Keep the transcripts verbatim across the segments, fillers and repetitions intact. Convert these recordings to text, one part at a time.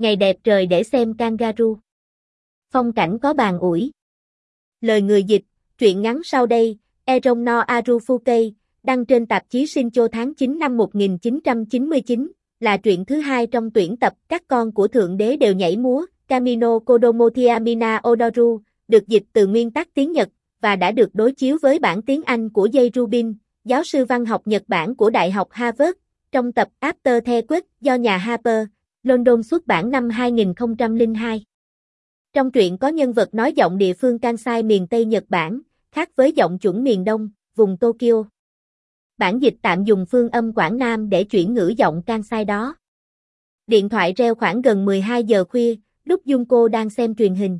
Ngày đẹp trời để xem kangaroo. Phong cảnh có bàn ủi. Lời người dịch, truyện ngắn sau đây, Erong no Arufukei, đăng trên tạp chí Shincho tháng chín năm một nghìn chín trăm chín mươi chín, là truyện thứ hai trong tuyển tập Các con của Thượng đế đều nhảy múa, Kamino Kodomotiamina Odoru, được dịch từ nguyên tác tiếng Nhật, và đã được đối chiếu với bản tiếng Anh của Jay Rubin, giáo sư văn học Nhật Bản của Đại học Harvard, trong tập After the Quake do nhà Harper, London xuất bản năm hai nghìn không trăm lẻ hai. Trong truyện có nhân vật nói giọng địa phương Kansai miền Tây Nhật Bản, khác với giọng chuẩn miền Đông, vùng Tokyo. Bản dịch tạm dùng phương âm Quảng Nam để chuyển ngữ giọng Kansai đó. Điện thoại reo khoảng gần mười hai giờ khuya, lúc Junko đang xem truyền hình.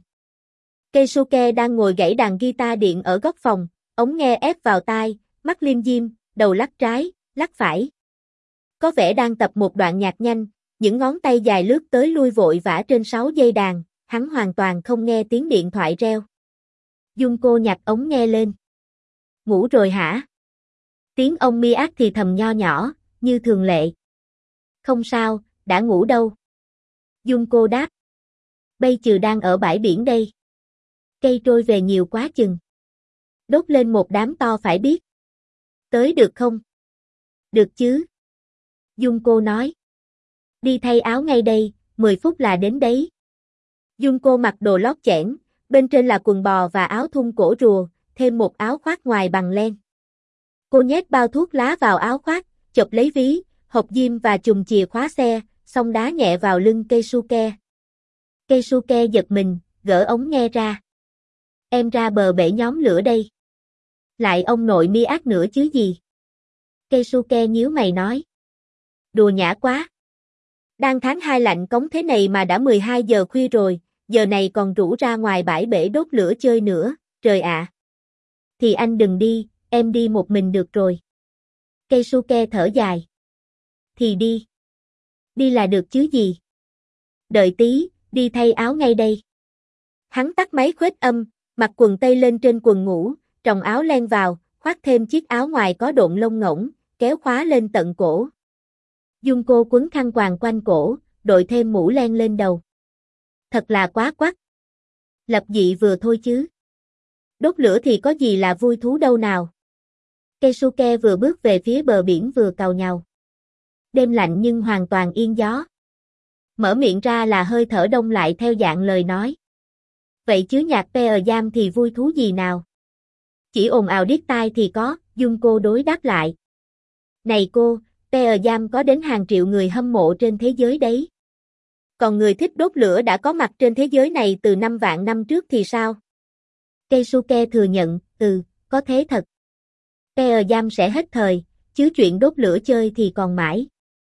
Keisuke đang ngồi gảy đàn guitar điện ở góc phòng, ống nghe ép vào tai, mắt liêm diêm, đầu lắc trái, lắc phải. Có vẻ đang tập một đoạn nhạc nhanh, những ngón tay dài lướt tới lui vội vã trên sáu dây đàn, hắn hoàn toàn không nghe tiếng điện thoại reo. Junko nhặt ống nghe lên. Ngủ rồi hả? Tiếng ông Miak thì thầm nho nhỏ, như thường lệ. Không sao, đã ngủ đâu. Junko đáp. Bây giờ đang ở bãi biển đây. Cây trôi về nhiều quá chừng. Đốt lên một đám to phải biết. Tới được không? Được chứ. Junko nói. Đi thay áo ngay đây, mười phút là đến đấy. Junko mặc đồ lót chẽn, bên trên là quần bò và áo thun cổ rùa, thêm một áo khoác ngoài bằng len. Cô nhét bao thuốc lá vào áo khoác, chộp lấy ví, hộp diêm và chùm chìa khóa xe, xong đá nhẹ vào lưng Keisuke. Keisuke giật mình, gỡ ống nghe ra. Em ra bờ bể nhóm lửa đây. Lại ông nội Miak nữa chứ gì? Keisuke nhíu mày nói. Đùa nhã quá. Đang tháng hai lạnh cống thế này mà đã mười hai giờ khuya rồi, giờ này còn rủ ra ngoài bãi bể đốt lửa chơi nữa, trời ạ. À. Thì anh đừng đi, em đi một mình được rồi. Keisuke thở dài. Thì đi. Đi là được chứ gì. Đợi tí, đi thay áo ngay đây. Hắn tắt máy khuếch âm, mặc quần tây lên trên quần ngủ, tròng áo len vào, khoác thêm chiếc áo ngoài có độn lông ngỗng, kéo khóa lên tận cổ. Junko quấn khăn quàng quanh cổ, đội thêm mũ len lên đầu. Thật là quá quắc. Lập dị vừa thôi chứ. Đốt lửa thì có gì là vui thú đâu nào. Keisuke vừa bước về phía bờ biển vừa càu nhàu. Đêm lạnh nhưng hoàn toàn yên gió. Mở miệng ra là hơi thở đông lại theo dạng lời nói. Vậy chứ nhạc Pearl Jam thì vui thú gì nào? Chỉ ồn ào điếc tai thì có, Junko đối đáp lại. Này cô, Pearl Jam có đến hàng triệu người hâm mộ trên thế giới đấy. Còn người thích đốt lửa đã có mặt trên thế giới này từ năm vạn năm trước thì sao? Keisuke thừa nhận, ừ, có thế thật. Pearl Jam sẽ hết thời, chứ chuyện đốt lửa chơi thì còn mãi.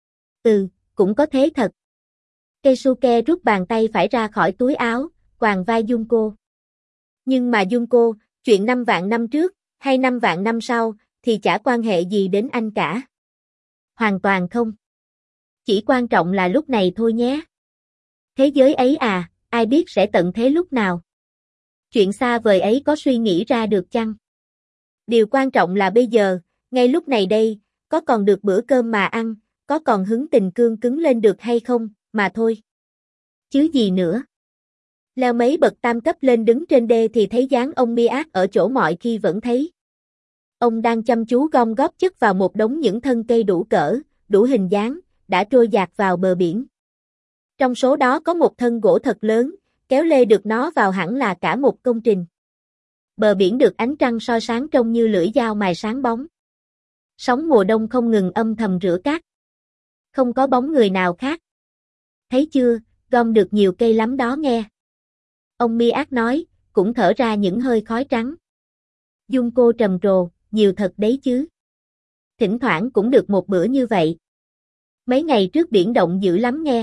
Ừ, cũng có thế thật. Keisuke rút bàn tay phải ra khỏi túi áo, quàng vai Junko. Nhưng mà Junko, chuyện năm vạn năm trước, hay năm vạn năm sau, thì chả quan hệ gì đến anh cả. Hoàn toàn không. Chỉ quan trọng là lúc này thôi nhé. Thế giới ấy à, ai biết sẽ tận thế lúc nào. Chuyện xa vời ấy có suy nghĩ ra được chăng? Điều quan trọng là bây giờ, ngay lúc này đây, có còn được bữa cơm mà ăn, có còn hứng tình cương cứng lên được hay không, mà thôi. Chứ gì nữa. Leo mấy bậc tam cấp lên đứng trên đê thì thấy dáng ông Miak ở chỗ mọi khi vẫn thấy. Ông đang chăm chú gom góp chất vào một đống những thân cây đủ cỡ, đủ hình dáng, đã trôi dạt vào bờ biển. Trong số đó có một thân gỗ thật lớn, kéo lê được nó vào hẳn là cả một công trình. Bờ biển được ánh trăng soi sáng trông như lưỡi dao mài sáng bóng. Sóng mùa đông không ngừng âm thầm rửa cát. Không có bóng người nào khác. Thấy chưa, gom được nhiều cây lắm đó nghe. Ông Miak nói, cũng thở ra những hơi khói trắng. Junko trầm trồ, nhiều thật đấy chứ. Thỉnh thoảng cũng được một bữa như vậy. Mấy ngày trước biển động dữ lắm nghe.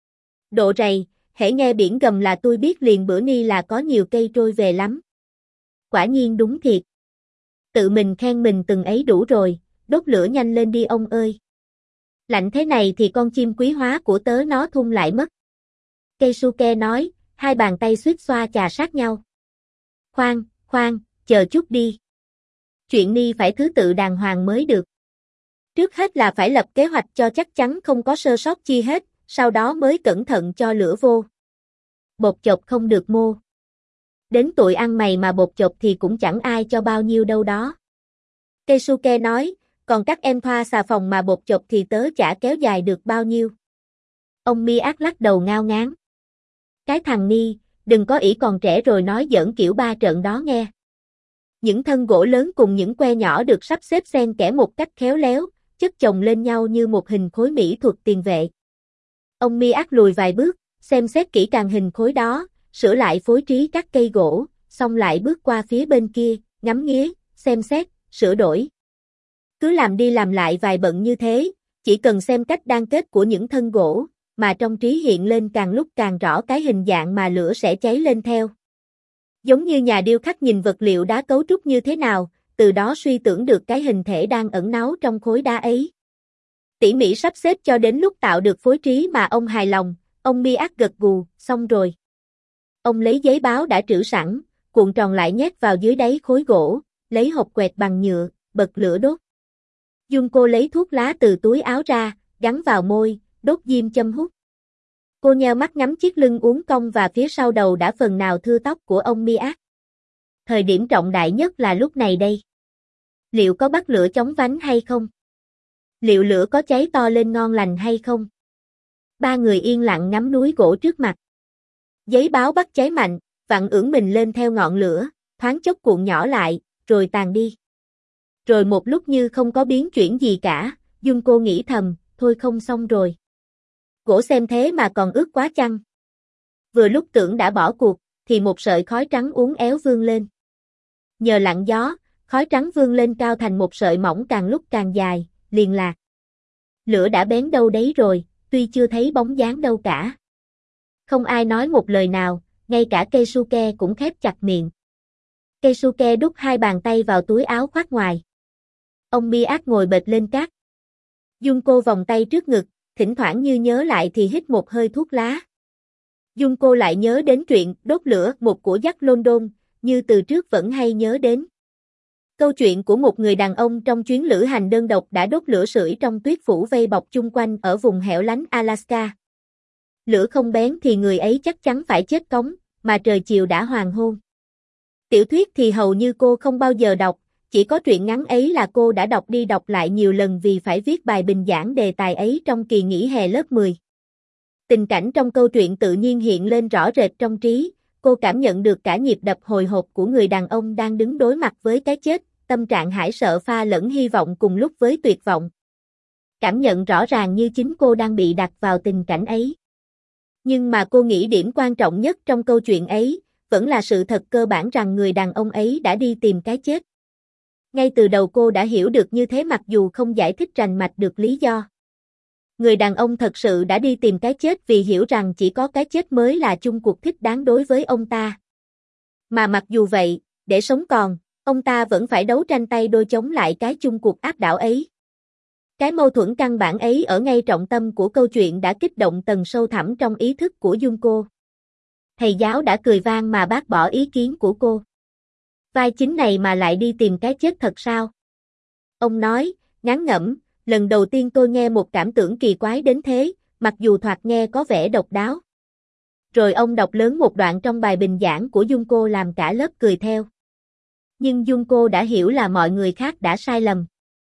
Độ rầy, hễ nghe biển gầm là tôi biết liền bữa ni là có nhiều cây trôi về lắm. Quả nhiên đúng thiệt. Tự mình khen mình từng ấy đủ rồi, đốt lửa nhanh lên đi ông ơi. Lạnh thế này thì con chim quý hóa của tớ nó thun lại mất. Keisuke nói, hai bàn tay suýt xoa chà sát nhau. Khoan, khoan, chờ chút đi. Chuyện ni phải thứ tự đàng hoàng mới được. Trước hết là phải lập kế hoạch cho chắc chắn không có sơ sót chi hết, sau đó mới cẩn thận cho lửa vô. Bột chộp không được mô. Đến tuổi ăn mày mà bột chộp thì cũng chẳng ai cho bao nhiêu đâu đó. Keisuke nói, còn các em thoa xà phòng mà bột chộp thì tớ chả kéo dài được bao nhiêu. Ông Miác lắc đầu ngao ngán. Cái thằng Ni, đừng có ỷ còn trẻ rồi nói giỡn kiểu ba trận đó nghe. Những thân gỗ lớn cùng những que nhỏ được sắp xếp xen kẽ một cách khéo léo, chất chồng lên nhau như một hình khối mỹ thuật tiền vệ. Ông Miác lùi vài bước, xem xét kỹ càng hình khối đó, sửa lại phối trí các cây gỗ, xong lại bước qua phía bên kia, ngắm nghía, xem xét, sửa đổi. Cứ làm đi làm lại vài bận như thế, chỉ cần xem cách đan kết của những thân gỗ, mà trong trí hiện lên càng lúc càng rõ cái hình dạng mà lửa sẽ cháy lên theo. Giống như nhà điêu khắc nhìn vật liệu đá cấu trúc như thế nào, từ đó suy tưởng được cái hình thể đang ẩn náu trong khối đá ấy. Tỉ mỉ sắp xếp cho đến lúc tạo được phối trí mà ông hài lòng, ông Miác gật gù, xong rồi. Ông lấy giấy báo đã trữ sẵn, cuộn tròn lại nhét vào dưới đáy khối gỗ, lấy hộp quẹt bằng nhựa, bật lửa đốt. Junko lấy thuốc lá từ túi áo ra, gắn vào môi, đốt diêm châm hút. Cô nheo mắt ngắm chiếc lưng uốn cong và phía sau đầu đã phần nào thưa tóc của ông Miác. Thời điểm trọng đại nhất là lúc này đây. Liệu có bắt lửa chóng vánh hay không? Liệu lửa có cháy to lên ngon lành hay không? Ba người yên lặng ngắm núi gỗ trước mặt. Giấy báo bắt cháy mạnh, vặn ưỡn mình lên theo ngọn lửa, thoáng chốc cuộn nhỏ lại, rồi tàn đi. Rồi một lúc như không có biến chuyển gì cả, Junko nghĩ thầm, thôi không xong rồi. Gỗ xem thế mà còn ướt quá chăng? Vừa lúc tưởng đã bỏ cuộc, thì một sợi khói trắng uốn éo vươn lên. Nhờ lặng gió, khói trắng vươn lên cao thành một sợi mỏng càng lúc càng dài, liền lạc. Lửa đã bén đâu đấy rồi, tuy chưa thấy bóng dáng đâu cả. Không ai nói một lời nào, ngay cả Keisuke cũng khép chặt miệng. Keisuke đút hai bàn tay vào túi áo khoác ngoài. Ông Miác ngồi bệt lên cát. Junko vòng tay trước ngực, thỉnh thoảng như nhớ lại thì hít một hơi thuốc lá. Junko lại nhớ đến chuyện đốt lửa một của Jack London, như từ trước vẫn hay nhớ đến. Câu chuyện của một người đàn ông trong chuyến lữ hành đơn độc đã đốt lửa sưởi trong tuyết phủ vây bọc chung quanh ở vùng hẻo lánh Alaska. Lửa không bén thì người ấy chắc chắn phải chết cóng, mà trời chiều đã hoàng hôn. Tiểu thuyết thì hầu như cô không bao giờ đọc, chỉ có truyện ngắn ấy là cô đã đọc đi đọc lại nhiều lần vì phải viết bài bình giảng đề tài ấy trong kỳ nghỉ hè lớp mười. Tình cảnh trong câu chuyện tự nhiên hiện lên rõ rệt trong trí, cô cảm nhận được cả nhịp đập hồi hộp của người đàn ông đang đứng đối mặt với cái chết, tâm trạng hãi sợ pha lẫn hy vọng cùng lúc với tuyệt vọng. Cảm nhận rõ ràng như chính cô đang bị đặt vào tình cảnh ấy. Nhưng mà cô nghĩ điểm quan trọng nhất trong câu chuyện ấy, vẫn là sự thật cơ bản rằng người đàn ông ấy đã đi tìm cái chết. Ngay từ đầu cô đã hiểu được như thế mặc dù không giải thích rành mạch được lý do. Người đàn ông thật sự đã đi tìm cái chết vì hiểu rằng chỉ có cái chết mới là chung cuộc thích đáng đối với ông ta. Mà mặc dù vậy, để sống còn, ông ta vẫn phải đấu tranh tay đôi chống lại cái chung cuộc áp đảo ấy. Cái mâu thuẫn căn bản ấy ở ngay trọng tâm của câu chuyện đã kích động tầng sâu thẳm trong ý thức của Junko. Thầy giáo đã cười vang mà bác bỏ ý kiến của cô. Vai chính này mà lại đi tìm cái chết thật sao? Ông nói, ngán ngẩm, lần đầu tiên tôi nghe một cảm tưởng kỳ quái đến thế, mặc dù thoạt nghe có vẻ độc đáo. Rồi ông đọc lớn một đoạn trong bài bình giảng của Junko làm cả lớp cười theo. Nhưng Junko đã hiểu là mọi người khác đã sai lầm.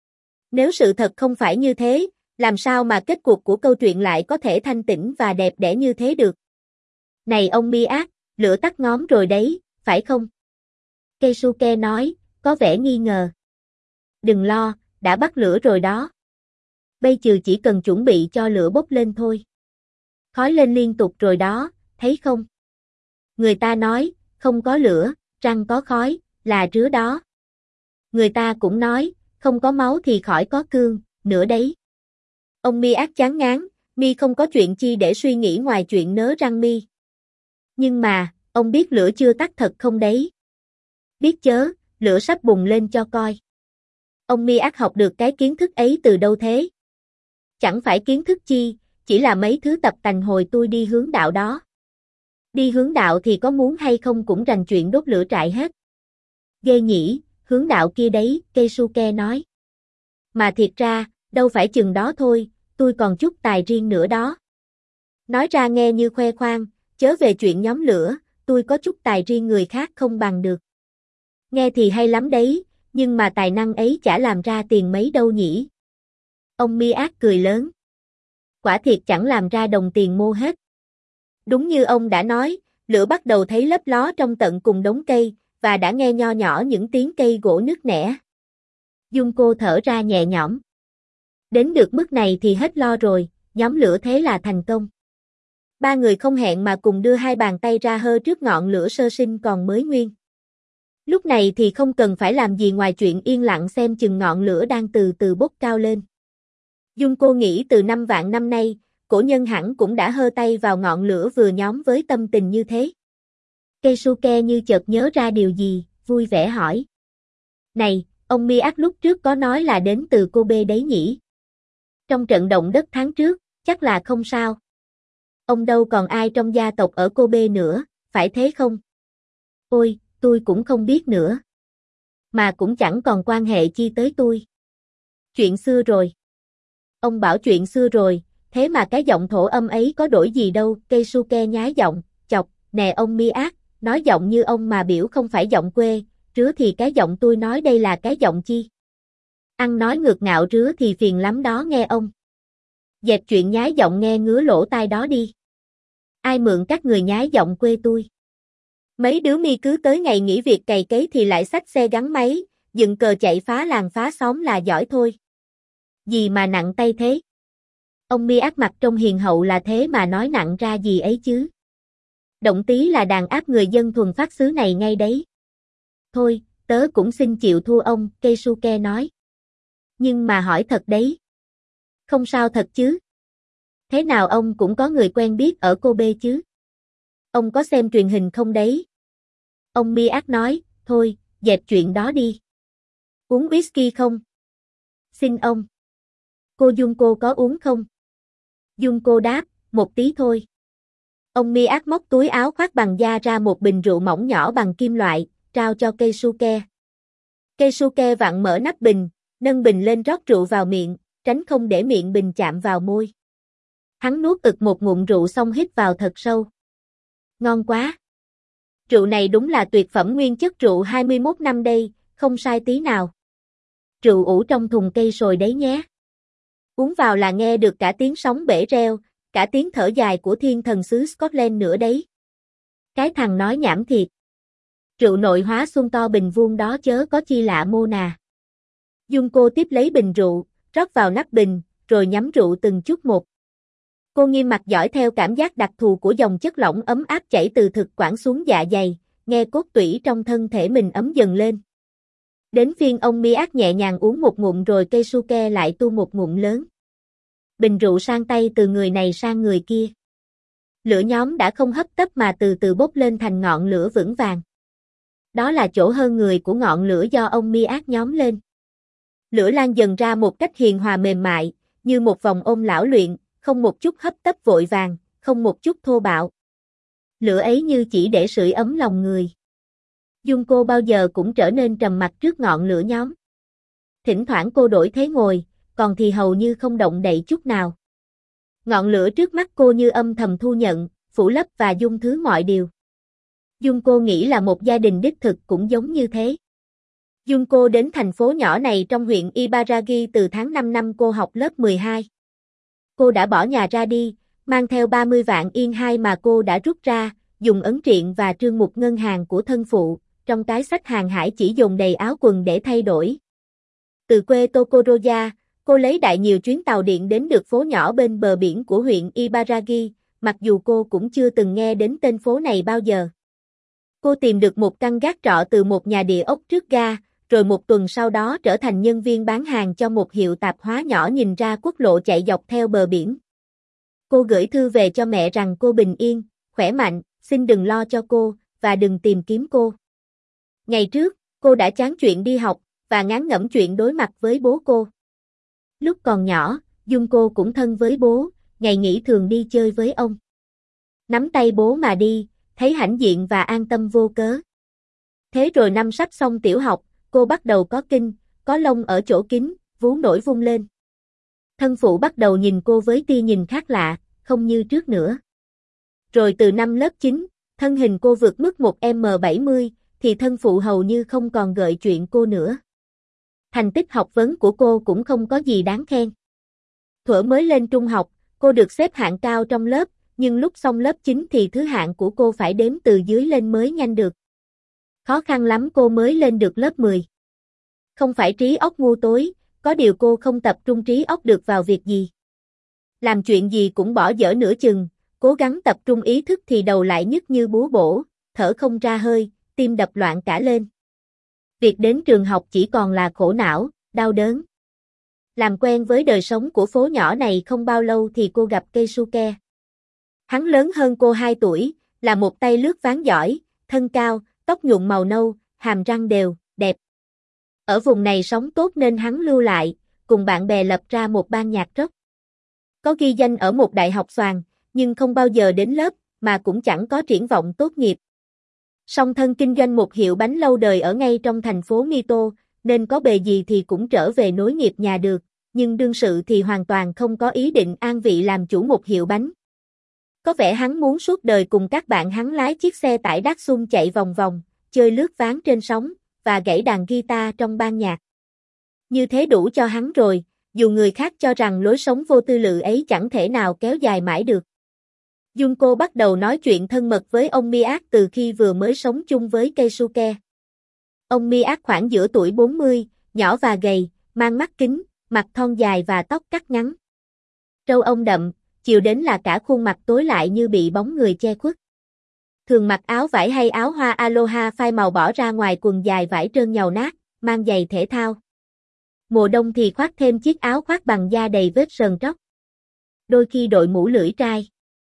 Nếu sự thật không phải như thế, làm sao mà kết cuộc của câu chuyện lại có thể thanh tĩnh và đẹp đẽ như thế được? Này ông Miác, lửa tắt ngóm rồi đấy, phải không? Keisuke nói, có vẻ nghi ngờ. Đừng lo, đã bắt lửa rồi đó. Bây giờ chỉ cần chuẩn bị cho lửa bốc lên thôi. Khói lên liên tục rồi đó, thấy không? Người ta nói, không có lửa, răng có khói, là rứa đó. Người ta cũng nói, không có máu thì khỏi có cương, nữa đấy. Ông Miác chán ngán, mi không có chuyện chi để suy nghĩ ngoài chuyện nớ răng mi. Nhưng mà, ông biết lửa chưa tắt thật không đấy? Biết chớ, lửa sắp bùng lên cho coi. Ông Miác học được cái kiến thức ấy từ đâu thế? Chẳng phải kiến thức chi, chỉ là mấy thứ tập tành hồi tôi đi hướng đạo đó. Đi hướng đạo thì có muốn hay không cũng rành chuyện đốt lửa trại hết. Ghê nhỉ, hướng đạo kia đấy, Keisuke nói. Mà thiệt ra, đâu phải chừng đó thôi, tôi còn chút tài riêng nữa đó. Nói ra nghe như khoe khoang, chớ về chuyện nhóm lửa, tôi có chút tài riêng người khác không bằng được. Nghe thì hay lắm đấy, nhưng mà tài năng ấy chả làm ra tiền mấy đâu nhỉ. Ông Mi-ác cười lớn. Quả thiệt chẳng làm ra đồng tiền mô hết. Đúng như ông đã nói, lửa bắt đầu thấy lấp ló trong tận cùng đống cây, và đã nghe nho nhỏ những tiếng cây gỗ nứt nẻ. Junko thở ra nhẹ nhõm. Đến được mức này thì hết lo rồi, nhóm lửa thế là thành công. Ba người không hẹn mà cùng đưa hai bàn tay ra hơ trước ngọn lửa sơ sinh còn mới nguyên. Lúc này thì không cần phải làm gì ngoài chuyện yên lặng xem chừng ngọn lửa đang từ từ bốc cao lên. Junko nghĩ từ năm vạn năm nay, cổ nhân hẳn cũng đã hơ tay vào ngọn lửa vừa nhóm với tâm tình như thế. Keisuke như chợt nhớ ra điều gì, vui vẻ hỏi. Này, ông Mi-ác lúc trước có nói là đến từ Kobe đấy nhỉ? Trong trận động đất tháng trước, chắc là không sao. Ông đâu còn ai trong gia tộc ở Kobe nữa, phải thế không? Ôi, tôi cũng không biết nữa. Mà cũng chẳng còn quan hệ chi tới tôi. Chuyện xưa rồi. Ông bảo chuyện xưa rồi, thế mà cái giọng thổ âm ấy có đổi gì đâu, Keisuke nhái giọng, chọc, nè ông Mi-ác, nói giọng như ông mà biểu không phải giọng quê, rứa thì cái giọng tôi nói đây là cái giọng chi? Ăn nói ngược ngạo rứa thì phiền lắm đó nghe ông. Dẹp chuyện nhái giọng nghe ngứa lỗ tai đó đi. Ai mượn các người nhái giọng quê tôi? Mấy đứa mi cứ tới ngày nghỉ việc cày cấy thì lại xách xe gắn máy, dựng cờ chạy phá làng phá xóm là giỏi thôi. Gì mà nặng tay thế? Ông Mi-ác mặt trông hiền hậu là thế mà nói nặng ra gì ấy chứ? Động tí là đàn áp người dân thuần phát xứ này ngay đấy. Thôi, tớ cũng xin chịu thua ông, Keisuke nói. Nhưng mà hỏi thật đấy. Không sao thật chứ? Thế nào ông cũng có người quen biết ở Kobe chứ? Ông có xem truyền hình không đấy? Ông Mi-ác nói, thôi, dẹp chuyện đó đi. Uống whisky không? Xin ông. Cô Junko có uống không? Junko đáp, một tí thôi. Ông Mi-ác móc túi áo khoác bằng da ra một bình rượu mỏng nhỏ bằng kim loại, trao cho Keisuke. Keisuke vặn mở nắp bình, nâng bình lên rót rượu vào miệng, tránh không để miệng bình chạm vào môi. Hắn nuốt ực một ngụm rượu xong hít vào thật sâu. Ngon quá. Rượu này đúng là tuyệt phẩm nguyên chất rượu hai mươi mốt năm đây, không sai tí nào. Rượu ủ trong thùng cây sồi đấy nhé. Uống vào là nghe được cả tiếng sóng bể reo, cả tiếng thở dài của thiên thần xứ Scotland nữa đấy. Cái thằng nói nhảm thiệt. Rượu nội hóa xuân to bình vuông đó chớ có chi lạ mô nà. Junko tiếp lấy bình rượu, rót vào nắp bình, rồi nhắm rượu từng chút một. Cô nghiêm mặt dõi theo cảm giác đặc thù của dòng chất lỏng ấm áp chảy từ thực quản xuống dạ dày, nghe cốt tủy trong thân thể mình ấm dần lên. Đến phiên ông Mi-ác nhẹ nhàng uống một ngụm rồi Keisuke lại tu một ngụm lớn. Bình rượu sang tay từ người này sang người kia. Lửa nhóm đã không hấp tấp mà từ từ bốc lên thành ngọn lửa vững vàng. Đó là chỗ hơn người của ngọn lửa do ông Mi-ác nhóm lên. Lửa lan dần ra một cách hiền hòa mềm mại, như một vòng ôm lão luyện, không một chút hấp tấp vội vàng, không một chút thô bạo. Lửa ấy như chỉ để sưởi ấm lòng người. Junko bao giờ cũng trở nên trầm mặc trước ngọn lửa nhóm. Thỉnh thoảng cô đổi thế ngồi, còn thì hầu như không động đậy chút nào. Ngọn lửa trước mắt cô như âm thầm thu nhận, phủ lấp và dung thứ mọi điều. Junko nghĩ là một gia đình đích thực cũng giống như thế. Junko đến thành phố nhỏ này trong huyện Ibaragi từ tháng năm năm cô học lớp mười hai. Cô đã bỏ nhà ra đi, mang theo ba mươi vạn yên hai mà cô đã rút ra, dùng ấn triện và trương mục ngân hàng của thân phụ, trong cái xách hàng hải chỉ dồn đầy áo quần để thay đổi. Từ quê Tokoroya, cô lấy đại nhiều chuyến tàu điện đến được phố nhỏ bên bờ biển của huyện Ibaragi, mặc dù cô cũng chưa từng nghe đến tên phố này bao giờ. Cô tìm được một căn gác trọ từ một nhà địa ốc trước ga, rồi một tuần sau đó trở thành nhân viên bán hàng cho một hiệu tạp hóa nhỏ nhìn ra quốc lộ chạy dọc theo bờ biển. Cô gửi thư về cho mẹ rằng cô bình yên, khỏe mạnh, xin đừng lo cho cô, và đừng tìm kiếm cô. Ngày trước, cô đã chán chuyện đi học, và ngán ngẩm chuyện đối mặt với bố cô. Lúc còn nhỏ, Junko cũng thân với bố, ngày nghỉ thường đi chơi với ông. Nắm tay bố mà đi, thấy hãnh diện và an tâm vô cớ. Thế rồi năm sắp xong tiểu học, cô bắt đầu có kinh, có lông ở chỗ kín, vú nổi vung lên. Thân phụ bắt đầu nhìn cô với tia nhìn khác lạ, không như trước nữa. Rồi từ năm lớp chín, thân hình cô vượt mức một mét bảy mươi, thì thân phụ hầu như không còn gợi chuyện cô nữa. Thành tích học vấn của cô cũng không có gì đáng khen. Thuở mới lên trung học, cô được xếp hạng cao trong lớp, nhưng lúc xong lớp chín thì thứ hạng của cô phải đếm từ dưới lên mới nhanh được. Khó khăn lắm cô mới lên được lớp mười. Không phải trí óc ngu tối, có điều cô không tập trung trí óc được vào việc gì. Làm chuyện gì cũng bỏ dở nửa chừng, cố gắng tập trung ý thức thì đầu lại nhức như búa bổ, thở không ra hơi, tim đập loạn cả lên. Việc đến trường học chỉ còn là khổ não, đau đớn. Làm quen với đời sống của phố nhỏ này không bao lâu thì cô gặp Keisuke. Hắn lớn hơn cô hai tuổi, là một tay lướt ván giỏi, thân cao, tóc nhuộm màu nâu, hàm răng đều, đẹp. Ở vùng này sống tốt nên hắn lưu lại, cùng bạn bè lập ra một ban nhạc rock. Có ghi danh ở một đại học xoàn, nhưng không bao giờ đến lớp, mà cũng chẳng có triển vọng tốt nghiệp. Song thân kinh doanh một hiệu bánh lâu đời ở ngay trong thành phố Mito, nên có bề gì thì cũng trở về nối nghiệp nhà được, nhưng đương sự thì hoàn toàn không có ý định an vị làm chủ một hiệu bánh. Có vẻ hắn muốn suốt đời cùng các bạn hắn lái chiếc xe tải Datsun chạy vòng vòng, chơi lướt ván trên sóng, và gảy đàn guitar trong ban nhạc. Như thế đủ cho hắn rồi, dù người khác cho rằng lối sống vô tư lự ấy chẳng thể nào kéo dài mãi được. Junko bắt đầu nói chuyện thân mật với ông Miak từ khi vừa mới sống chung với Keisuke. Ông Miak khoảng giữa tuổi bốn mươi, nhỏ và gầy, mang mắt kính, mặt thon dài và tóc cắt ngắn. Râu ông đậm, chiều đến là cả khuôn mặt tối lại như bị bóng người che khuất. Thường mặc áo vải hay áo hoa aloha phai màu bỏ ra ngoài quần dài vải trơn nhàu nát, mang giày thể thao. Mùa đông thì khoác thêm chiếc áo khoác bằng da đầy vết sờn tróc. Đôi khi đội mũ lưỡi trai.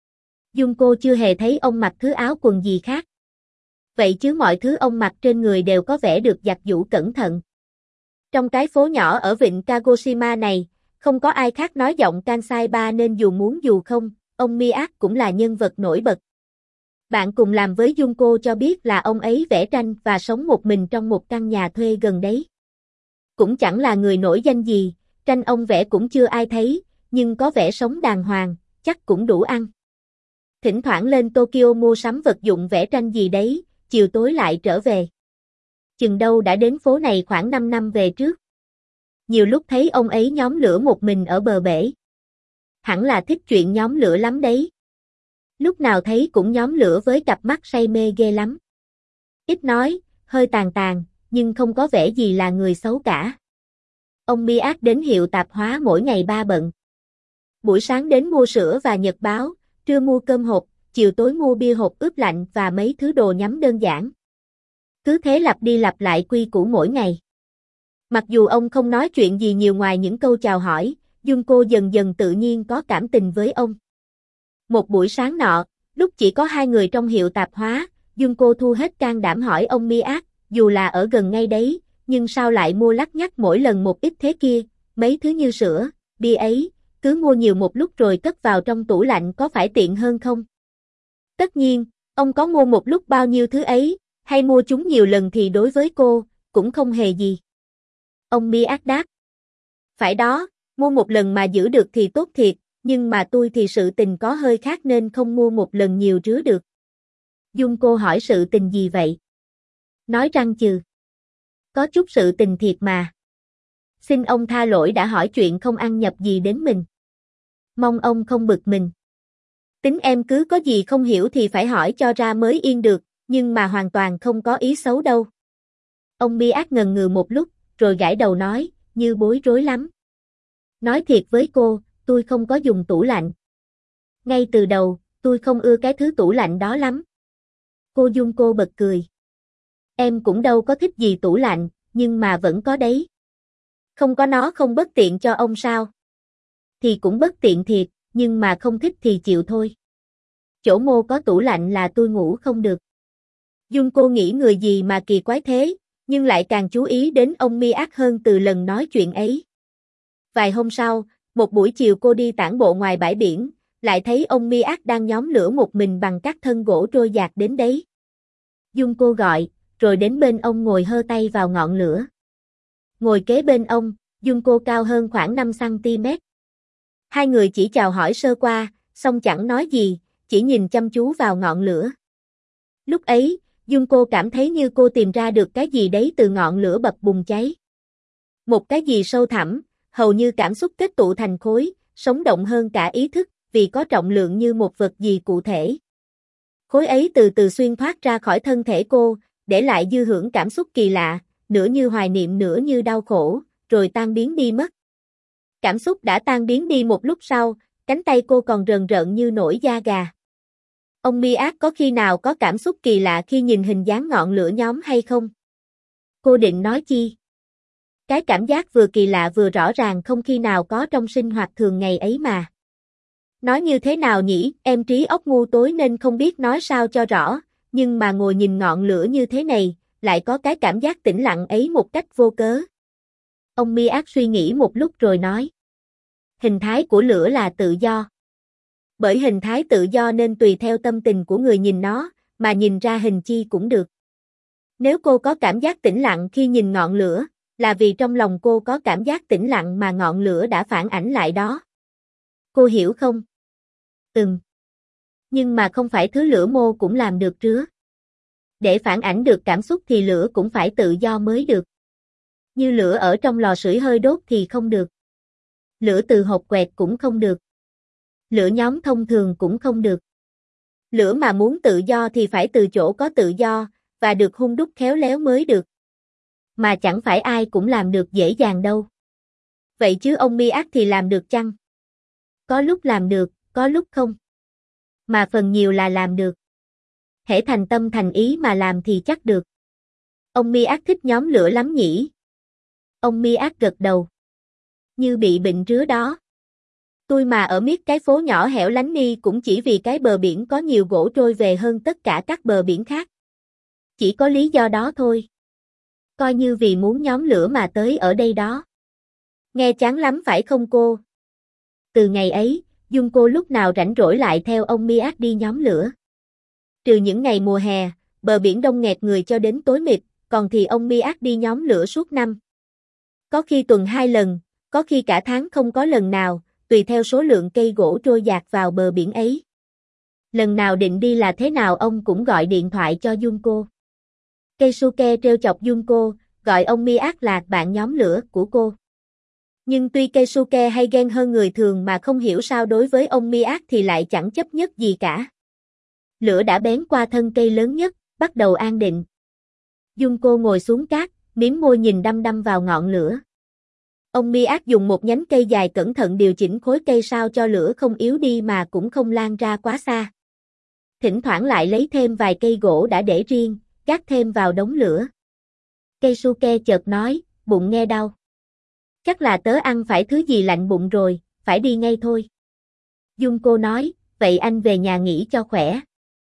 Junko chưa hề thấy ông mặc thứ áo quần gì khác. Vậy chứ mọi thứ ông mặc trên người đều có vẻ được giặt giũ cẩn thận. Trong cái phố nhỏ ở vịnh Kagoshima này, không có ai khác nói giọng Kansai ba nên dù muốn dù không, ông Miak cũng là nhân vật nổi bật. Bạn cùng làm với Junko cho biết là ông ấy vẽ tranh và sống một mình trong một căn nhà thuê gần đấy. Cũng chẳng là người nổi danh gì, tranh ông vẽ cũng chưa ai thấy, nhưng có vẻ sống đàng hoàng, chắc cũng đủ ăn. Thỉnh thoảng lên Tokyo mua sắm vật dụng vẽ tranh gì đấy, chiều tối lại trở về. Chừng đâu đã đến phố này khoảng năm năm về trước. Nhiều lúc thấy ông ấy nhóm lửa một mình ở bờ bể. Hẳn là thích chuyện nhóm lửa lắm đấy. Lúc nào thấy cũng nhóm lửa với cặp mắt say mê ghê lắm. Ít nói, hơi tàn tàn, nhưng không có vẻ gì là người xấu cả. Ông Miak đến hiệu tạp hóa mỗi ngày ba bận. Buổi sáng đến mua sữa và nhật báo, trưa mua cơm hộp, chiều tối mua bia hộp ướp lạnh và mấy thứ đồ nhắm đơn giản. Cứ thế lặp đi lặp lại quy củ mỗi ngày. Mặc dù ông không nói chuyện gì nhiều ngoài những câu chào hỏi, Junko dần dần tự nhiên có cảm tình với ông. Một buổi sáng nọ, lúc chỉ có hai người trong hiệu tạp hóa, Junko thu hết can đảm hỏi ông Miak, dù là ở gần ngay đấy, nhưng sao lại mua lắt nhắt mỗi lần một ít thế kia, mấy thứ như sữa, bia ấy, cứ mua nhiều một lúc rồi cất vào trong tủ lạnh có phải tiện hơn không? Tất nhiên, ông có mua một lúc bao nhiêu thứ ấy, hay mua chúng nhiều lần thì đối với cô, cũng không hề gì. Ông Miak đáp. Phải đó, mua một lần mà giữ được thì tốt thiệt, nhưng mà tôi thì sự tình có hơi khác nên không mua một lần nhiều rứa được. Junko hỏi sự tình gì vậy? Nói răng chừ. Có chút sự tình thiệt mà. Xin ông tha lỗi đã hỏi chuyện không ăn nhập gì đến mình. Mong ông không bực mình. Tính em cứ có gì không hiểu thì phải hỏi cho ra mới yên được, nhưng mà hoàn toàn không có ý xấu đâu. Ông Miak ngần ngừ một lúc, rồi gãi đầu nói, như bối rối lắm. Nói thiệt với cô, tôi không có dùng tủ lạnh. Ngay từ đầu, tôi không ưa cái thứ tủ lạnh đó lắm. Cô Junko bật cười. Em cũng đâu có thích gì tủ lạnh, nhưng mà vẫn có đấy. Không có nó không bất tiện cho ông sao? Thì cũng bất tiện thiệt, nhưng mà không thích thì chịu thôi. Chỗ Mô có tủ lạnh là tôi ngủ không được. Junko nghĩ người gì mà kỳ quái thế, nhưng lại càng chú ý đến ông Miak hơn từ lần nói chuyện ấy. Vài hôm sau, một buổi chiều cô đi tản bộ ngoài bãi biển, lại thấy ông Miak đang nhóm lửa một mình bằng các thân gỗ trôi dạt đến đấy. Junko gọi, rồi đến bên ông ngồi hơ tay vào ngọn lửa. Ngồi kế bên ông, Junko cao hơn khoảng năm xăng ti mét. Hai người chỉ chào hỏi sơ qua, song chẳng nói gì, chỉ nhìn chăm chú vào ngọn lửa. Lúc ấy, Junko cảm thấy như cô tìm ra được cái gì đấy từ ngọn lửa bập bùng cháy. Một cái gì sâu thẳm, hầu như cảm xúc kết tụ thành khối, sống động hơn cả ý thức, vì có trọng lượng như một vật gì cụ thể. Khối ấy từ từ xuyên thoát ra khỏi thân thể cô, để lại dư hưởng cảm xúc kỳ lạ, nửa như hoài niệm nửa như đau khổ, rồi tan biến đi mất. Cảm xúc đã tan biến đi một lúc sau, cánh tay cô còn rờn rợn như nổi da gà. Ông Miak có khi nào có cảm xúc kỳ lạ khi nhìn hình dáng ngọn lửa nhóm hay không? Cô định nói chi? Cái cảm giác vừa kỳ lạ vừa rõ ràng không khi nào có trong sinh hoạt thường ngày ấy mà. Nói như thế nào nhỉ, em trí óc ngu tối nên không biết nói sao cho rõ, nhưng mà ngồi nhìn ngọn lửa như thế này, lại có cái cảm giác tĩnh lặng ấy một cách vô cớ. Ông Miak suy nghĩ một lúc rồi nói. Hình thái của lửa là tự do. Bởi hình thái tự do nên tùy theo tâm tình của người nhìn nó, mà nhìn ra hình chi cũng được. Nếu cô có cảm giác tĩnh lặng khi nhìn ngọn lửa, là vì trong lòng cô có cảm giác tĩnh lặng mà ngọn lửa đã phản ảnh lại đó. Cô hiểu không? Ừm. Nhưng mà không phải thứ lửa mô cũng làm được rứa. Để phản ảnh được cảm xúc thì lửa cũng phải tự do mới được. Như lửa ở trong lò sưởi hơi đốt thì không được. Lửa từ hộp quẹt cũng không được. Lửa nhóm thông thường cũng không được. Lửa mà muốn tự do thì phải từ chỗ có tự do, và được hun đúc khéo léo mới được. Mà chẳng phải ai cũng làm được dễ dàng đâu. Vậy chứ ông Miak thì làm được chăng? Có lúc làm được, có lúc không. Mà phần nhiều là làm được. Hễ thành tâm thành ý mà làm thì chắc được. Ông Miak thích nhóm lửa lắm nhỉ? Ông Miak gật đầu. Như bị bệnh rứa đó. Tôi mà ở miết cái phố nhỏ hẻo lánh ni cũng chỉ vì cái bờ biển có nhiều gỗ trôi về hơn tất cả các bờ biển khác. Chỉ có lý do đó thôi. Coi như vì muốn nhóm lửa mà tới ở đây đó. Nghe chán lắm phải không cô? Từ ngày ấy, Junko lúc nào rảnh rỗi lại theo ông Miak đi nhóm lửa. Trừ những ngày mùa hè, bờ biển đông nghẹt người cho đến tối mịt, còn thì ông Miak đi nhóm lửa suốt năm. Có khi tuần hai lần, có khi cả tháng không có lần nào, tùy theo số lượng cây gỗ trôi dạt vào bờ biển ấy. Lần nào định đi là thế nào ông cũng gọi điện thoại cho Junko. Keisuke trêu chọc Junko, gọi ông Miak là bạn nhóm lửa của cô. Nhưng tuy Keisuke hay ghen hơn người thường mà không hiểu sao đối với ông Miak thì lại chẳng chấp nhất gì cả. Lửa đã bén qua thân cây lớn nhất, bắt đầu an định. Junko ngồi xuống cát, mím môi nhìn đăm đăm vào ngọn lửa. Ông Miak dùng một nhánh cây dài cẩn thận điều chỉnh khối cây sao cho lửa không yếu đi mà cũng không lan ra quá xa. Thỉnh thoảng lại lấy thêm vài cây gỗ đã để riêng, gác thêm vào đống lửa. Keisuke chợt nói, bụng nghe đau. Chắc là tớ ăn phải thứ gì lạnh bụng rồi, phải đi ngay thôi. Junko nói, vậy anh về nhà nghỉ cho khỏe.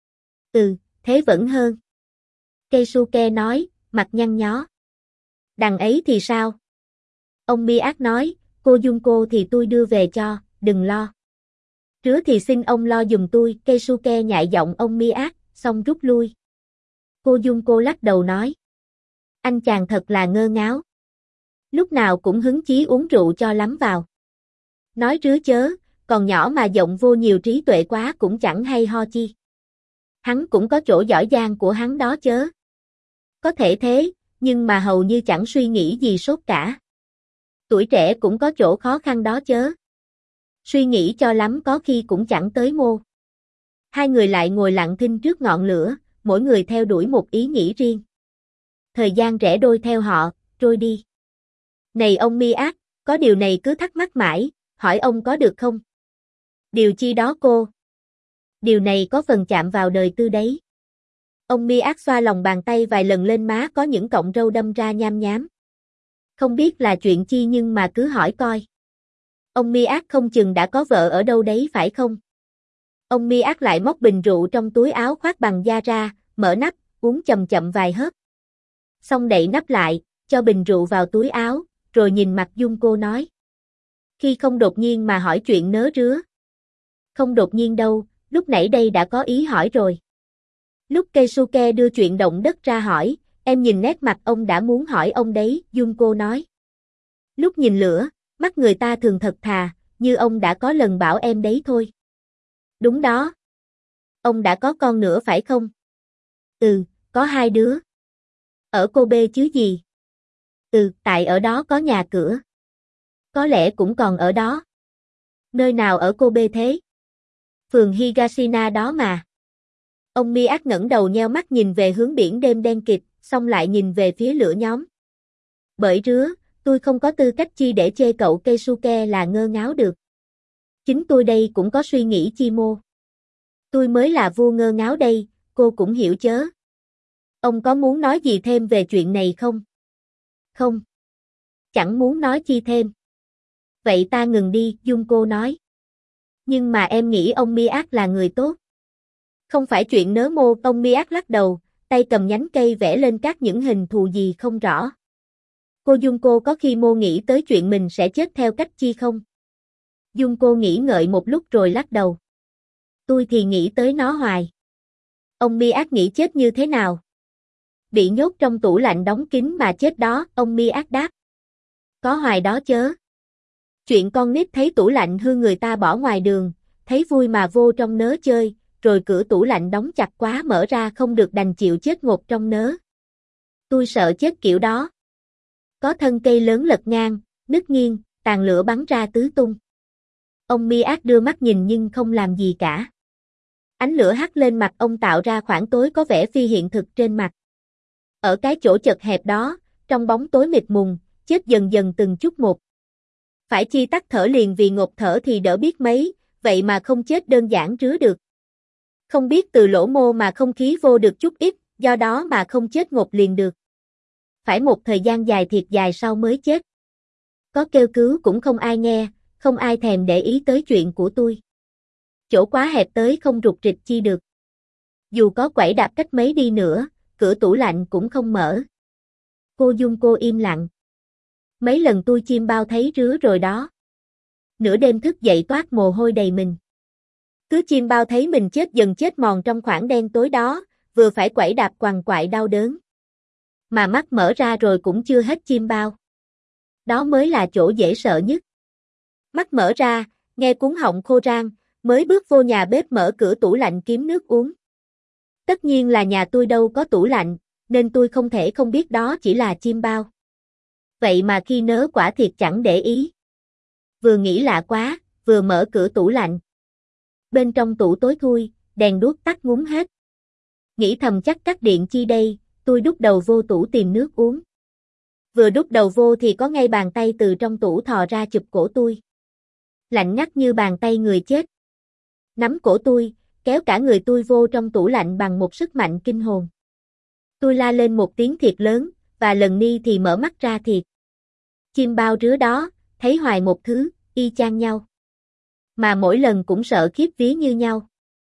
Ừ, thế vẫn hơn. Keisuke nói, mặt nhăn nhó. Đằng ấy thì sao? Ông Miak nói, cô Junko thì tôi đưa về cho, đừng lo. Rứa thì xin ông lo giùm tôi, Keisuke nhại giọng ông Miak, xong rút lui. Cô Junko lắc đầu nói. Anh chàng thật là ngơ ngáo. Lúc nào cũng hứng chí uống rượu cho lắm vào. Nói rứa chớ, còn nhỏ mà giọng vô nhiều trí tuệ quá cũng chẳng hay ho chi. Hắn cũng có chỗ giỏi giang của hắn đó chớ. Có thể thế, nhưng mà hầu như chẳng suy nghĩ gì sốt cả. Tuổi trẻ cũng có chỗ khó khăn đó chớ. Suy nghĩ cho lắm có khi cũng chẳng tới mô. Hai người lại ngồi lặng thinh trước ngọn lửa, mỗi người theo đuổi một ý nghĩ riêng. Thời gian rẽ đôi theo họ, trôi đi. Này ông Miak, có điều này cứ thắc mắc mãi, hỏi ông có được không? Điều chi đó cô? Điều này có phần chạm vào đời tư đấy. Ông Miak xoa lòng bàn tay vài lần lên má có những cọng râu đâm ra nham nhám. Không biết là chuyện chi nhưng mà cứ hỏi coi. Ông Miak không chừng đã có vợ ở đâu đấy phải không? Ông Miak lại móc bình rượu trong túi áo khoác bằng da ra, mở nắp, uống chậm chậm vài hớp. Xong đậy nắp lại, cho bình rượu vào túi áo, rồi nhìn mặt Junko nói. Khi không đột nhiên mà hỏi chuyện nớ rứa. Không đột nhiên đâu, lúc nãy đây đã có ý hỏi rồi. Lúc Keisuke đưa chuyện động đất ra hỏi, em nhìn nét mặt ông đã muốn hỏi ông đấy, Junko nói. Lúc nhìn lửa, mắt người ta thường thật thà, như ông đã có lần bảo em đấy thôi. Đúng đó. Ông đã có con nữa phải không? Ừ, có hai đứa. Ở Kobe chứ gì? Ừ, tại ở đó có nhà cửa. Có lẽ cũng còn ở đó. Nơi nào ở Kobe thế? Phường Higashina đó mà. Ông Miak ngẩng đầu nheo mắt nhìn về hướng biển đêm đen kịt, xong lại nhìn về phía lửa nhóm. Bởi rứa, tôi không có tư cách chi để chê cậu Keisuke là ngơ ngáo được. Chính tôi đây cũng có suy nghĩ chi mô. Tôi mới là vua ngơ ngáo đây, cô cũng hiểu chớ. Ông có muốn nói gì thêm về chuyện này không? Không. Chẳng muốn nói chi thêm. Vậy ta ngừng đi, Junko nói. Nhưng mà em nghĩ ông Miak là người tốt. Không phải chuyện nớ mô, ông Miak lắc đầu, tay cầm nhánh cây vẽ lên các những hình thù gì không rõ. Cô Junko có khi mô nghĩ tới chuyện mình sẽ chết theo cách chi không? Junko nghĩ ngợi một lúc rồi lắc đầu. Tôi thì nghĩ tới nó hoài. Ông Miak nghĩ chết như thế nào? Bị nhốt trong tủ lạnh đóng kín mà chết đó, ông Miak đáp. Có hoài đó chớ. Chuyện con nít thấy tủ lạnh hư người ta bỏ ngoài đường, thấy vui mà vô trong nớ chơi, rồi cửa tủ lạnh đóng chặt quá mở ra không được đành chịu chết ngột trong nớ. Tôi sợ chết kiểu đó. Có thân cây lớn lật ngang, nứt nghiêng, tàn lửa bắn ra tứ tung. Ông Miak đưa mắt nhìn nhưng không làm gì cả. Ánh lửa hắt lên mặt ông tạo ra khoảng tối có vẻ phi hiện thực trên mặt. Ở cái chỗ chật hẹp đó, trong bóng tối mịt mùng, chết dần dần từng chút một. Phải chi tắt thở liền vì ngột thở thì đỡ biết mấy, vậy mà không chết đơn giản rứa được. Không biết từ lỗ mô mà không khí vô được chút ít, do đó mà không chết ngột liền được. Phải một thời gian dài thiệt dài sau mới chết. Có kêu cứu cũng không ai nghe, không ai thèm để ý tới chuyện của tôi. Chỗ quá hẹp tới không rụt rịch chi được. Dù có quẩy đạp cách mấy đi nữa, cửa tủ lạnh cũng không mở. Cô Junko im lặng. Mấy lần tôi chim bao thấy rứa rồi đó. Nửa đêm thức dậy toát mồ hôi đầy mình. Cứ chim bao thấy mình chết dần chết mòn trong khoảng đen tối đó, vừa phải quẩy đạp quằn quại đau đớn. Mà mắt mở ra rồi cũng chưa hết chim bao. Đó mới là chỗ dễ sợ nhất. Mắt mở ra, nghe cuống họng khô rang, mới bước vô nhà bếp mở cửa tủ lạnh kiếm nước uống. Tất nhiên là nhà tôi đâu có tủ lạnh, nên tôi không thể không biết đó chỉ là chim bao. Vậy mà khi nớ quả thiệt chẳng để ý. Vừa nghĩ lạ quá, vừa mở cửa tủ lạnh. Bên trong tủ tối thui, đèn đuốc tắt ngúm hết. Nghĩ thầm chắc cắt điện chi đây, tôi đút đầu vô tủ tìm nước uống. Vừa đút đầu vô thì có ngay bàn tay từ trong tủ thò ra chụp cổ tôi. Lạnh ngắt như bàn tay người chết. Nắm cổ tôi, kéo cả người tôi vô trong tủ lạnh bằng một sức mạnh kinh hồn. Tôi la lên một tiếng thiệt lớn, và lần ni thì mở mắt ra thiệt. Chim bao rứa đó, thấy hoài một thứ, y chang nhau. Mà mỗi lần cũng sợ khiếp vía như nhau.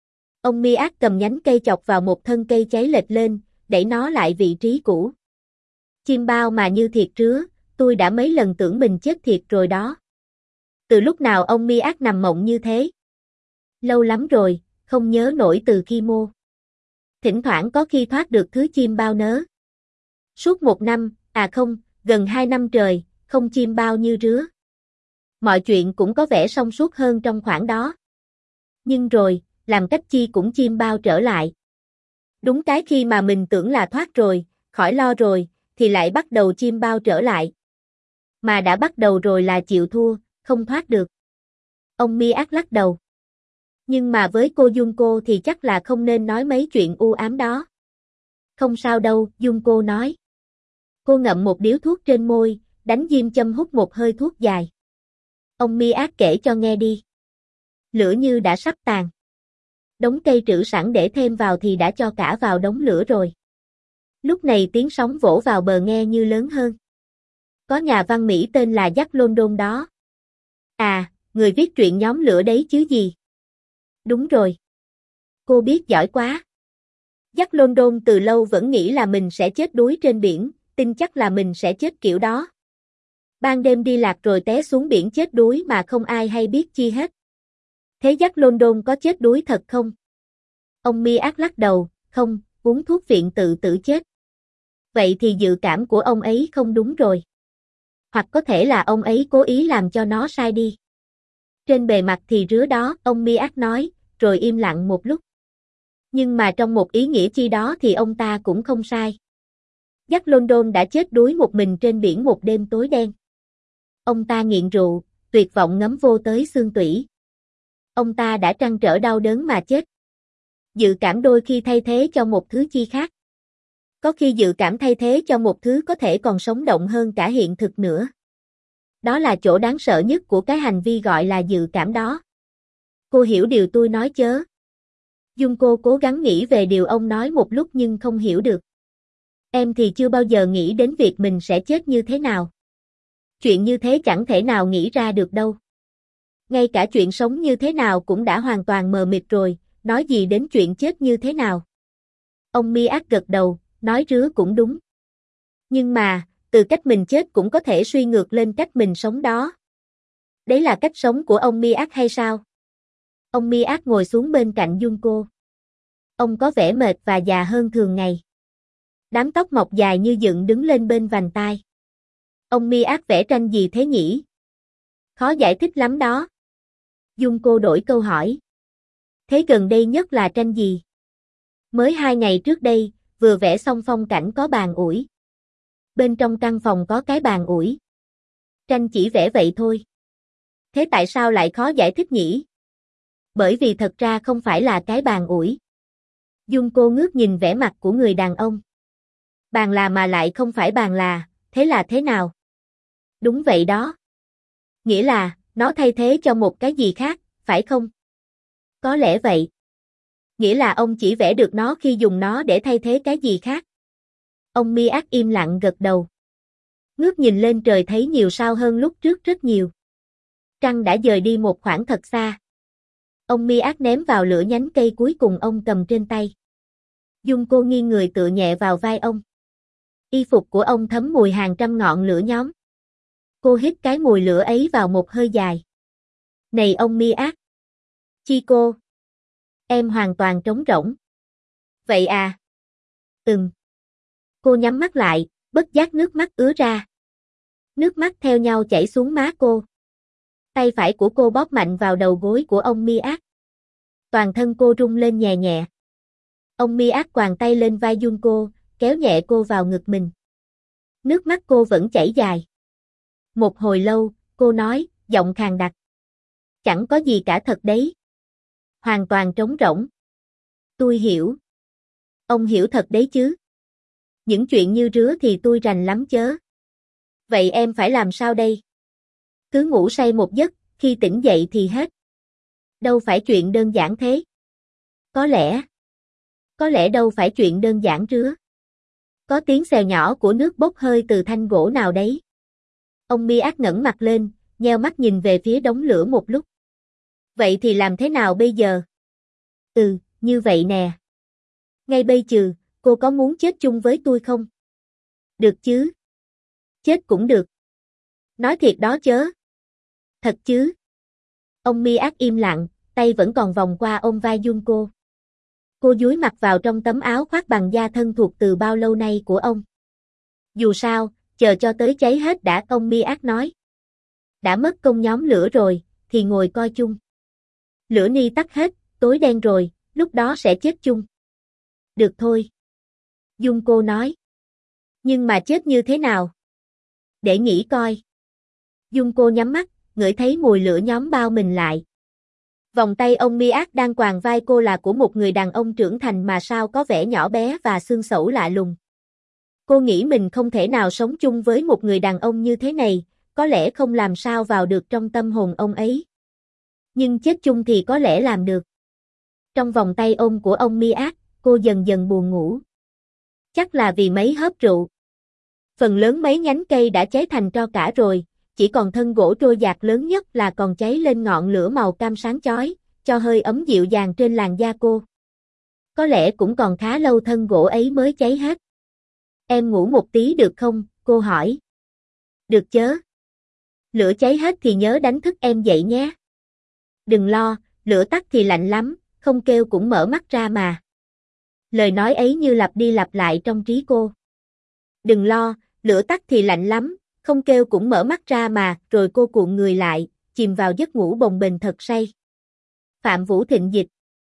Ông Miak cầm nhánh cây chọc vào một thân cây cháy lệch lên, đẩy nó lại vị trí cũ. Chim bao mà như thiệt rứa, tôi đã mấy lần tưởng mình chết thiệt rồi đó. Từ lúc nào ông Miak nằm mộng như thế? Lâu lắm rồi, không nhớ nổi từ khi mô. Thỉnh thoảng có khi thoát được thứ chim bao nớ. Suốt một năm, à không, gần hai năm trời, không chim bao như rứa. Mọi chuyện cũng có vẻ song suốt hơn trong khoảng đó. Nhưng rồi, làm cách chi cũng chim bao trở lại. Đúng cái khi mà mình tưởng là thoát rồi, khỏi lo rồi, thì lại bắt đầu chim bao trở lại. Mà đã bắt đầu rồi là chịu thua, không thoát được. Ông Miak lắc đầu. Nhưng mà với cô Junko thì chắc là không nên nói mấy chuyện u ám đó. Không sao đâu, Junko nói. Cô ngậm một điếu thuốc trên môi, đánh diêm châm hút một hơi thuốc dài. Ông Miak kể cho nghe đi. Lửa như đã sắp tàn. Đống cây trữ sẵn để thêm vào thì đã cho cả vào đống lửa rồi. Lúc này tiếng sóng vỗ vào bờ nghe như lớn hơn. Có nhà văn Mỹ tên là Jack London đó. À, người viết truyện nhóm lửa đấy chứ gì? Đúng rồi. Cô biết giỏi quá. Jack London từ lâu vẫn nghĩ là mình sẽ chết đuối trên biển, tin chắc là mình sẽ chết kiểu đó. Ban đêm đi lạc rồi té xuống biển chết đuối mà không ai hay biết chi hết. Thế Jack London có chết đuối thật không? Ông Miak lắc đầu, không, uống thuốc viện tự tử chết. Vậy thì dự cảm của ông ấy không đúng rồi. Hoặc có thể là ông ấy cố ý làm cho nó sai đi. Trên bề mặt thì rứa đó, ông Miak nói, rồi im lặng một lúc. Nhưng mà trong một ý nghĩa chi đó thì ông ta cũng không sai. Jack London đã chết đuối một mình trên biển một đêm tối đen. Ông ta nghiện rượu, tuyệt vọng ngấm vô tới xương tủy. Ông ta đã trăn trở đau đớn mà chết. Dự cảm đôi khi thay thế cho một thứ chi khác. Có khi dự cảm thay thế cho một thứ có thể còn sống động hơn cả hiện thực nữa. Đó là chỗ đáng sợ nhất của cái hành vi gọi là dự cảm đó. Cô hiểu điều tôi nói chớ? Junko cố gắng nghĩ về điều ông nói một lúc nhưng không hiểu được. Em thì chưa bao giờ nghĩ đến việc mình sẽ chết như thế nào. Chuyện như thế chẳng thể nào nghĩ ra được đâu. Ngay cả chuyện sống như thế nào cũng đã hoàn toàn mờ mịt rồi, nói gì đến chuyện chết như thế nào. Ông Miak gật đầu, nói rứa cũng đúng. Nhưng mà, từ cách mình chết cũng có thể suy ngược lên cách mình sống đó. Đấy là cách sống của ông Miak hay sao? Ông Miak ngồi xuống bên cạnh Junko. Ông có vẻ mệt và già hơn thường ngày. Đám tóc mọc dài như dựng đứng lên bên vành tai. Ông Miak vẽ tranh gì thế nhỉ? Khó giải thích lắm đó. Junko đổi câu hỏi. Thế gần đây nhất là tranh gì? Mới hai ngày trước đây, vừa vẽ xong phong cảnh có bàn ủi. Bên trong căn phòng có cái bàn ủi. Tranh chỉ vẽ vậy thôi. Thế tại sao lại khó giải thích nhỉ? Bởi vì thật ra không phải là cái bàn ủi. Junko ngước nhìn vẻ mặt của người đàn ông. Bàn là mà lại không phải bàn là, thế là thế nào? Đúng vậy đó. Nghĩa là, nó thay thế cho một cái gì khác, phải không? Có lẽ vậy. Nghĩa là ông chỉ vẽ được nó khi dùng nó để thay thế cái gì khác. Ông Miak im lặng gật đầu. Ngước nhìn lên trời thấy nhiều sao hơn lúc trước rất nhiều. Trăng đã dời đi một khoảng thật xa. Ông Miak ném vào lửa nhánh cây cuối cùng ông cầm trên tay. Junko nghiêng người tựa nhẹ vào vai ông. Y phục của ông thấm mùi hàng trăm ngọn lửa nhóm. Cô hít cái mùi lửa ấy vào một hơi dài. Này ông Miak. Chico. Em hoàn toàn trống rỗng. Vậy à? Ừm. Cô nhắm mắt lại, bất giác nước mắt ứa ra. Nước mắt theo nhau chảy xuống má cô. Tay phải của cô bóp mạnh vào đầu gối của ông Miak. Toàn thân cô rung lên nhẹ nhẹ. Ông Miak quàng tay lên vai Junko, kéo nhẹ cô vào ngực mình. Nước mắt cô vẫn chảy dài. Một hồi lâu, cô nói, giọng khàn đặc. Chẳng có gì cả thật đấy. Hoàn toàn trống rỗng. Tôi hiểu. Ông hiểu thật đấy chứ. Những chuyện như rứa thì tôi rành lắm chớ. Vậy em phải làm sao đây? Cứ ngủ say một giấc, khi tỉnh dậy thì hết. Đâu phải chuyện đơn giản thế. Có lẽ. Có lẽ đâu phải chuyện đơn giản rứa. Có tiếng xèo nhỏ của nước bốc hơi từ thanh gỗ nào đấy. Ông Miak ngẩng mặt lên, nheo mắt nhìn về phía đống lửa một lúc. Vậy thì làm thế nào bây giờ? Ừ, như vậy nè. Ngay bây giờ, cô có muốn chết chung với tôi không? Được chứ. Chết cũng được. Nói thiệt đó chớ. Thật chứ. Ông Miak im lặng, tay vẫn còn vòng qua ôm vai Junko. Cô dúi mặt vào trong tấm áo khoác bằng da thân thuộc từ bao lâu nay của ông. Dù sao, chờ cho tới cháy hết đã, ông Miak nói. Đã mất công nhóm lửa rồi, thì ngồi coi chung. Lửa ni tắt hết, tối đen rồi, lúc đó sẽ chết chung. Được thôi. Junko nói. Nhưng mà chết như thế nào? Để nghĩ coi. Junko nhắm mắt, ngửi thấy mùi lửa nhóm bao mình lại. Vòng tay ông Miak đang quàng vai cô là của một người đàn ông trưởng thành mà sao có vẻ nhỏ bé và xương xẩu lạ lùng. Cô nghĩ mình không thể nào sống chung với một người đàn ông như thế này, có lẽ không làm sao vào được trong tâm hồn ông ấy. Nhưng chết chung thì có lẽ làm được. Trong vòng tay ôm của ông Miak, cô dần dần buồn ngủ. Chắc là vì mấy hớp rượu. Phần lớn mấy nhánh cây đã cháy thành tro cả rồi, chỉ còn thân gỗ trôi dạt lớn nhất là còn cháy lên ngọn lửa màu cam sáng chói, cho hơi ấm dịu dàng trên làn da cô. Có lẽ cũng còn khá lâu thân gỗ ấy mới cháy hết. Em ngủ một tí được không? Cô hỏi. Được chớ. Lửa cháy hết thì nhớ đánh thức em dậy nhé. Đừng lo, lửa tắt thì lạnh lắm, không kêu cũng mở mắt ra mà. Lời nói ấy như lặp đi lặp lại trong trí cô. Đừng lo, lửa tắt thì lạnh lắm, không kêu cũng mở mắt ra mà, rồi cô cuộn người lại, chìm vào giấc ngủ bồng bềnh thật say. Phạm Vũ Thịnh dịch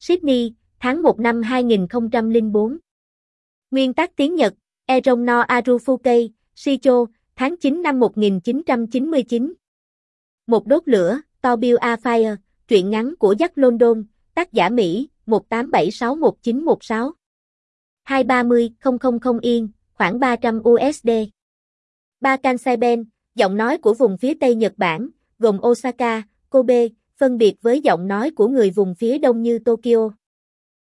Sydney, tháng một năm hai nghìn không trăm lẻ bốn. Nguyên tắc tiếng Nhật, Eiron no Arufukei, Shicho, tháng chín năm một nghìn chín trăm chín mươi chín. Một đốt lửa, To Build a Fire, truyện ngắn của Jack London, tác giả Mỹ, một tám bảy sáu một chín một sáu. hai trăm ba mươi nghìn Yên, khoảng ba trăm u ét đê. ba Kansai Ben, giọng nói của vùng phía Tây Nhật Bản, gồm Osaka, Kobe, phân biệt với giọng nói của người vùng phía Đông như Tokyo.